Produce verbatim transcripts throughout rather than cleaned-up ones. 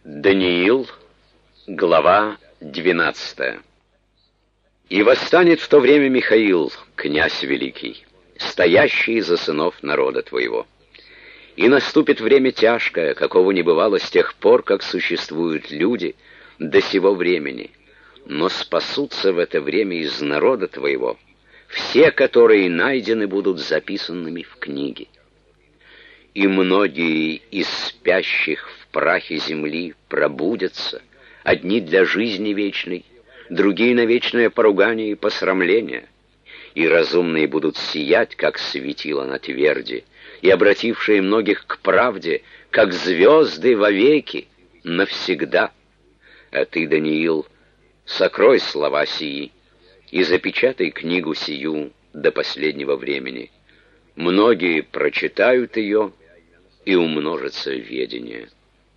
Даниил, глава двенадцатая. «И восстанет в то время Михаил, князь великий, стоящий за сынов народа твоего. И наступит время тяжкое, какого не бывало с тех пор, как существуют люди до сего времени. Но спасутся в это время из народа твоего все, которые найдены будут записанными в книге. И многие из спящих в прахе земли пробудятся, одни для жизни вечной, другие на вечное поругание и посрамление. И разумные будут сиять, как светило на тверди, и обратившие многих к правде, как звезды вовеки, навсегда. А ты, Даниил, сокрой слова сии и запечатай книгу сию до последнего времени. Многие прочитают ее, и умножится ведение».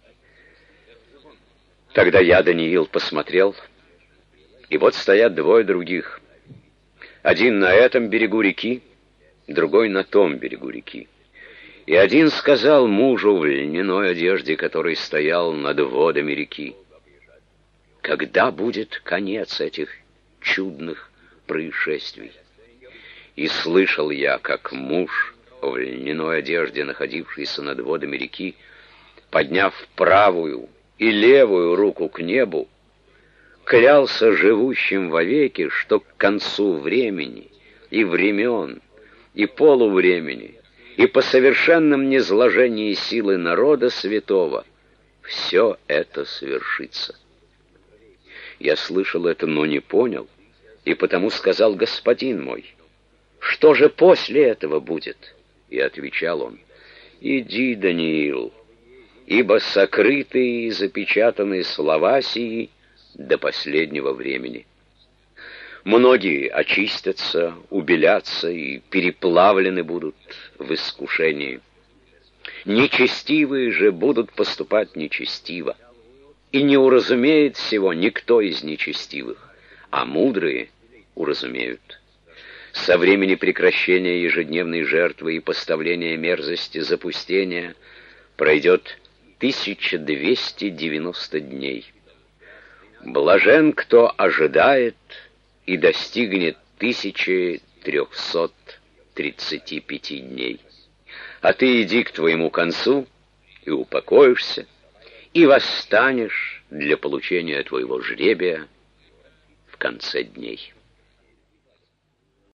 Тогда я, Даниил, посмотрел, и вот стоят двое других. Один на этом берегу реки, другой на том берегу реки. И один сказал мужу в льняной одежде, который стоял над водами реки: «Когда будет конец этих чудных происшествий?» И слышал я, как муж в льняной одежде, находившийся над водами реки, подняв правую и левую руку к небу, клялся живущим вовеки, что к концу времени и времен, и полувремени, и по совершенном низложении силы народа святого все это свершится. Я слышал это, но не понял, и потому сказал: «Господин мой, что же после этого будет?» И отвечал он: «Иди, Даниил, ибо сокрыты и запечатаны слова сии до последнего времени. Многие очистятся, убелятся и переплавлены будут в искушении. Нечестивые же будут поступать нечестиво, и не уразумеет всего никто из нечестивых, а мудрые уразумеют. Со времени прекращения ежедневной жертвы и поставления мерзости запустения пройдет тысяча двести девяносто дней. Блажен, кто ожидает и достигнет тысячи трехсот тридцати пяти дней. А ты иди к твоему концу и упокоишься, и восстанешь для получения твоего жребия в конце дней».